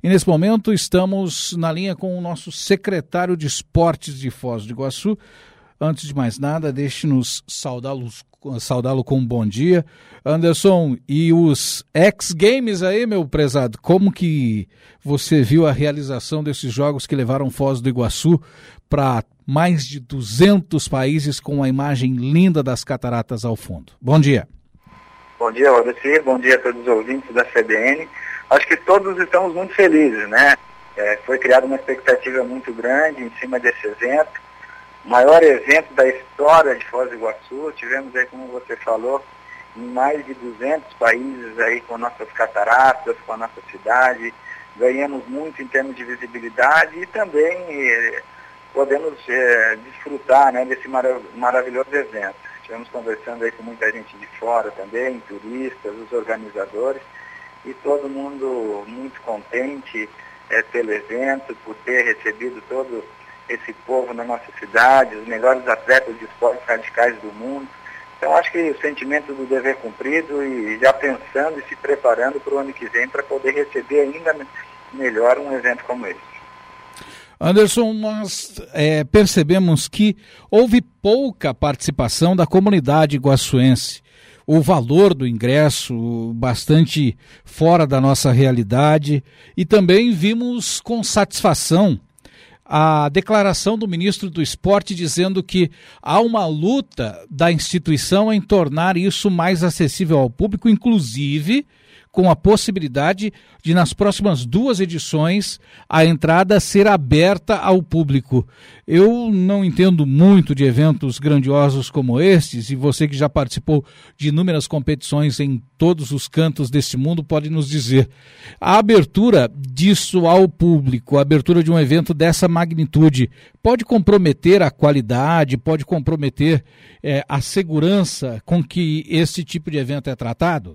E nesse momento estamos na linha com o nosso secretário de Esportes de Foz do Iguaçu. Antes de mais nada, deixe-nos saudá-lo com um bom dia. Anderson, e os X-Games aí, meu prezado, como que você viu a realização desses jogos que levaram Foz do Iguaçu para mais de 200 países com a imagem linda das cataratas ao fundo? Bom dia. Bom dia, Rodrigo. Bom dia a todos os ouvintes da CBN. Acho que todos estamos muito felizes, né? Foi criada uma expectativa muito grande em cima desse evento. O maior evento da história de Foz do Iguaçu. Tivemos aí, como você falou, em mais de 200 países aí com nossas cataratas, com a nossa cidade. Ganhamos muito em termos de visibilidade e também podemos desfrutar, né, desse maravilhoso evento. Estivemos conversando aí com muita gente de fora também, turistas, os organizadores, e todo mundo muito contente pelo evento, por ter recebido todo esse povo na nossa cidade, os melhores atletas de esportes radicais do mundo. Então acho que o sentimento do dever cumprido e já pensando e se preparando para o ano que vem para poder receber ainda melhor um evento como esse. Anderson, nós percebemos que houve pouca participação da comunidade iguaçuense. O valor do ingresso bastante fora da nossa realidade, e também vimos com satisfação a declaração do ministro do Esporte dizendo que há uma luta da instituição em tornar isso mais acessível ao público, inclusive com a possibilidade de, nas próximas 2 edições, a entrada ser aberta ao público. Eu não entendo muito de eventos grandiosos como estes, e você que já participou de inúmeras competições em todos os cantos deste mundo pode nos dizer. A abertura disso ao público, a abertura de um evento dessa magnitude, pode comprometer a qualidade, pode comprometer a segurança com que esse tipo de evento é tratado?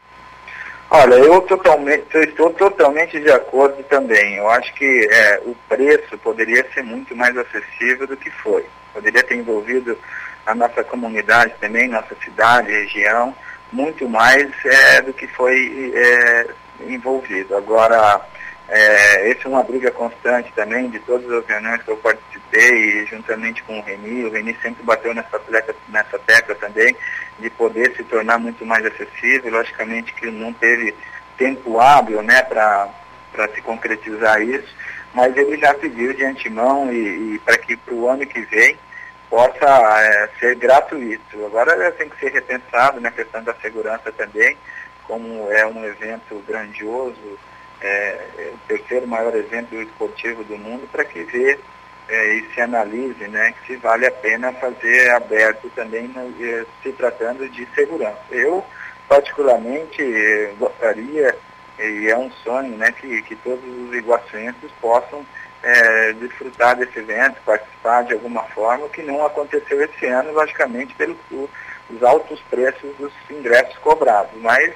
Olha, eu estou totalmente de acordo também. Eu acho que o preço poderia ser muito mais acessível do que foi. Poderia ter envolvido a nossa comunidade também, nossa cidade, região, muito mais do que foi envolvido. Agora, essa é uma briga constante também de todas as reuniões que eu participei, juntamente com o Reni sempre bateu nessa tecla também, de poder se tornar muito mais acessível. Logicamente que não teve tempo hábil, né, para se concretizar isso, mas ele já pediu de antemão e para que para o ano que vem possa ser gratuito. Agora tem que ser repensado na questão da segurança também, como é um evento grandioso, o terceiro maior evento esportivo do mundo, para que e se analise, né, se vale a pena fazer aberto também, se tratando de segurança. Eu, particularmente, gostaria, e é um sonho, né, que todos os iguaçuenses possam desfrutar desse evento, participar de alguma forma, que não aconteceu esse ano, logicamente, pelos altos preços dos ingressos cobrados. Mas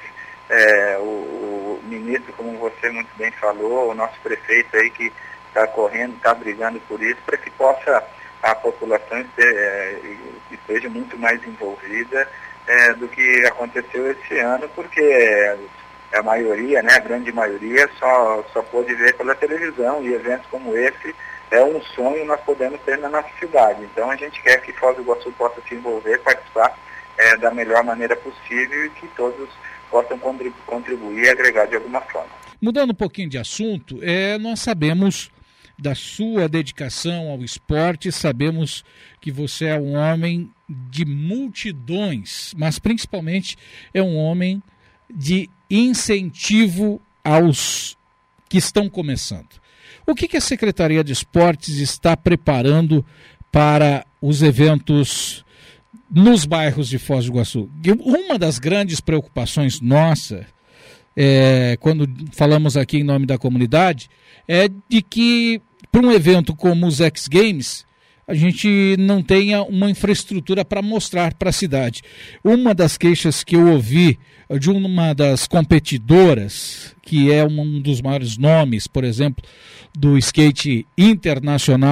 o ministro, como você muito bem falou, o nosso prefeito aí que está correndo, está brigando por isso, para que possa a população esteja muito mais envolvida do que aconteceu esse ano, porque a maioria, né, a grande maioria, só pôde ver pela televisão, e eventos como esse é um sonho nós podemos ter na nossa cidade. Então a gente quer que Foz do Iguaçu possa se envolver, participar da melhor maneira possível, e que todos possam contribuir e agregar de alguma forma. Mudando um pouquinho de assunto, nós sabemos da sua dedicação ao esporte, sabemos que você é um homem de multidões, mas principalmente é um homem de incentivo aos que estão começando. O que a Secretaria de Esportes está preparando para os eventos nos bairros de Foz do Iguaçu? Uma das grandes preocupações nossa, quando falamos aqui em nome da comunidade, é de que para um evento como os X-Games, a gente não tenha uma infraestrutura para mostrar para a cidade. Uma das queixas que eu ouvi de uma das competidoras, que é um dos maiores nomes, por exemplo, do skate internacional,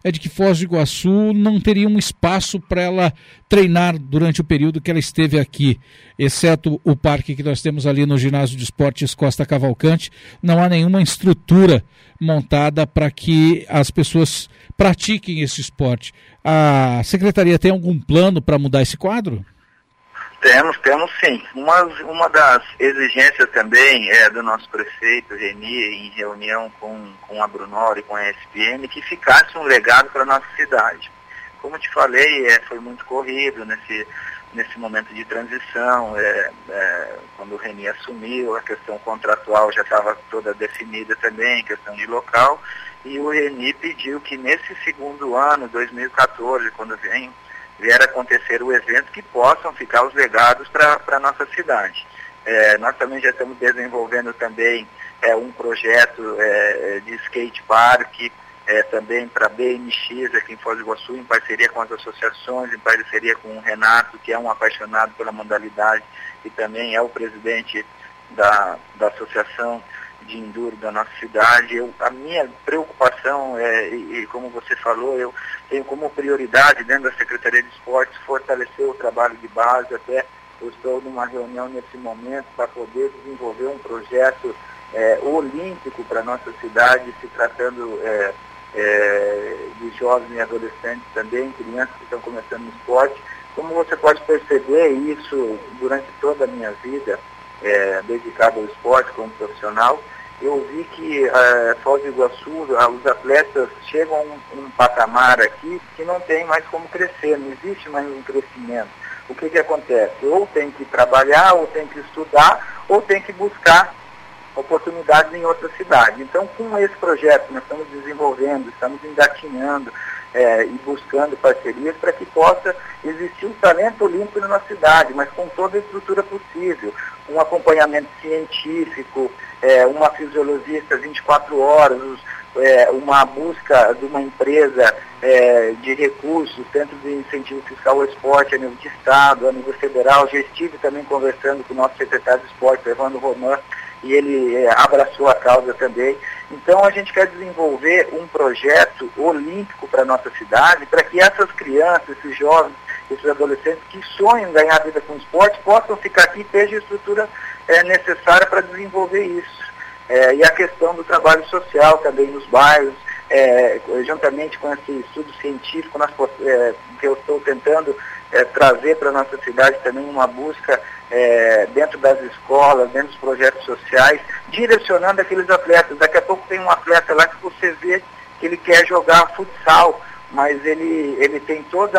é de que Foz do Iguaçu não teria um espaço para ela treinar durante o período que ela esteve aqui, exceto o parque que nós temos ali no Ginásio de Esportes Costa Cavalcante. Não há nenhuma estrutura montada para que as pessoas pratiquem esse esporte. A Secretaria tem algum plano para mudar esse quadro? Temos sim. Uma das exigências também do nosso prefeito, Reni, em reunião com a Brunor e com a ESPN, que ficasse um legado para a nossa cidade. Como te falei, foi muito corrido nesse momento de transição, quando o Reni assumiu, a questão contratual já estava toda definida também, questão de local, e o Reni pediu que nesse segundo ano, 2014, quando vier acontecer o evento, que possam ficar os legados para a nossa cidade. Nós também já estamos desenvolvendo também um projeto de skate park, também para BMX aqui em Foz do Iguaçu, em parceria com as associações, em parceria com o Renato, que é um apaixonado pela modalidade e também é o presidente da Associação de Enduro da nossa cidade. A minha preocupação, e como você falou, eu tenho como prioridade dentro da Secretaria de Esportes fortalecer o trabalho de base. Até eu estou numa reunião nesse momento para poder desenvolver um projeto olímpico para a nossa cidade, se tratando de jovens e adolescentes também, crianças que estão começando no esporte. Como você pode perceber, isso durante toda a minha vida dedicado ao esporte como profissional, eu vi que Foz do Iguaçu, os atletas chegam a um patamar aqui que não tem mais como crescer, não existe mais um crescimento. O que acontece? Ou tem que trabalhar, ou tem que estudar, ou tem que buscar oportunidades em outra cidade. Então, com esse projeto, nós estamos desenvolvendo, estamos engatinhando e buscando parcerias para que possa existir um talento olímpico na nossa cidade, mas com toda a estrutura possível, um acompanhamento científico, uma fisiologista 24 horas, uma busca de uma empresa de recursos, Centro de Incentivo Fiscal ao Esporte, a nível de Estado, a nível federal. Já estive também conversando com o nosso secretário de Esporte, Evandro Roman, e ele abraçou a causa também. Então a gente quer desenvolver um projeto olímpico para a nossa cidade, para que essas crianças, esses jovens, esses adolescentes que sonham em ganhar vida com o esporte, possam ficar aqui e ter a estrutura necessária para desenvolver isso. E a questão do trabalho social também nos bairros, juntamente com esse estudo científico que eu estou tentando trazer para a nossa cidade também uma busca dentro das escolas, dentro dos projetos sociais, direcionando aqueles atletas. Daqui a pouco tem um atleta lá que você vê que ele quer jogar futsal, mas ele tem toda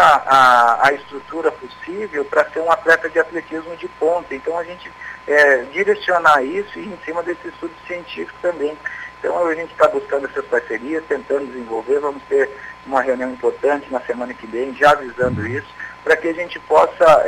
a estrutura possível para ser um atleta de atletismo de ponta. Então a gente direcionar isso e em cima desse estudo científico também. Então a gente está buscando essas parcerias, tentando desenvolver. Vamos ter uma reunião importante na semana que vem, já avisando isso, para que a gente possa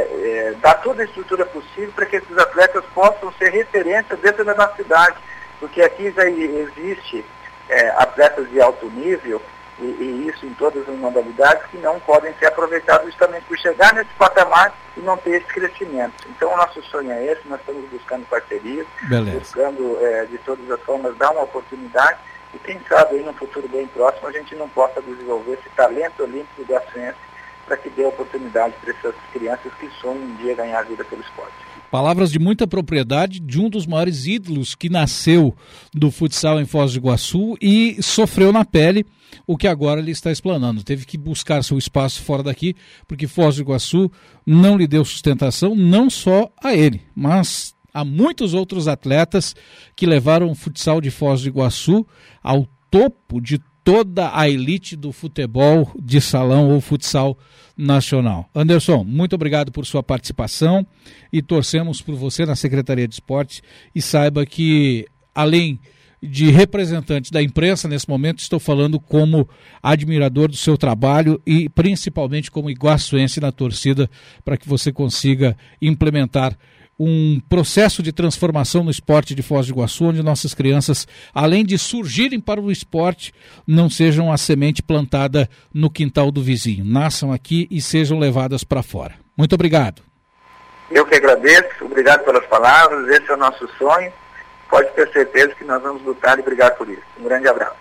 dar toda a estrutura possível para que esses atletas possam ser referência dentro da nossa cidade, porque aqui já existe atletas de alto nível, e isso em todas as modalidades, que não podem ser aproveitados justamente por chegar nesse patamar e não ter esse crescimento. Então o nosso sonho é esse, nós estamos buscando parcerias, buscando de todas as formas dar uma oportunidade, e quem sabe aí no futuro bem próximo a gente não possa desenvolver esse talento olímpico do Iguaçuense para que dê oportunidade para essas crianças que sonham um dia ganhar a vida pelo esporte. Palavras de muita propriedade de um dos maiores ídolos que nasceu do futsal em Foz do Iguaçu e sofreu na pele o que agora ele está explanando. Teve que buscar seu espaço fora daqui, porque Foz do Iguaçu não lhe deu sustentação, não só a ele, mas a muitos outros atletas que levaram o futsal de Foz do Iguaçu ao topo de toda a elite do futebol de salão ou futsal nacional. Anderson, muito obrigado por sua participação e torcemos por você na Secretaria de Esportes, e saiba que, além de representante da imprensa, nesse momento estou falando como admirador do seu trabalho e principalmente como iguaçuense na torcida, para que você consiga implementar um processo de transformação no esporte de Foz do Iguaçu, onde nossas crianças, além de surgirem para o esporte, não sejam a semente plantada no quintal do vizinho. Nasçam aqui e sejam levadas para fora. Muito obrigado. Eu que agradeço, obrigado pelas palavras, esse é o nosso sonho. Pode ter certeza que nós vamos lutar e brigar por isso. Um grande abraço.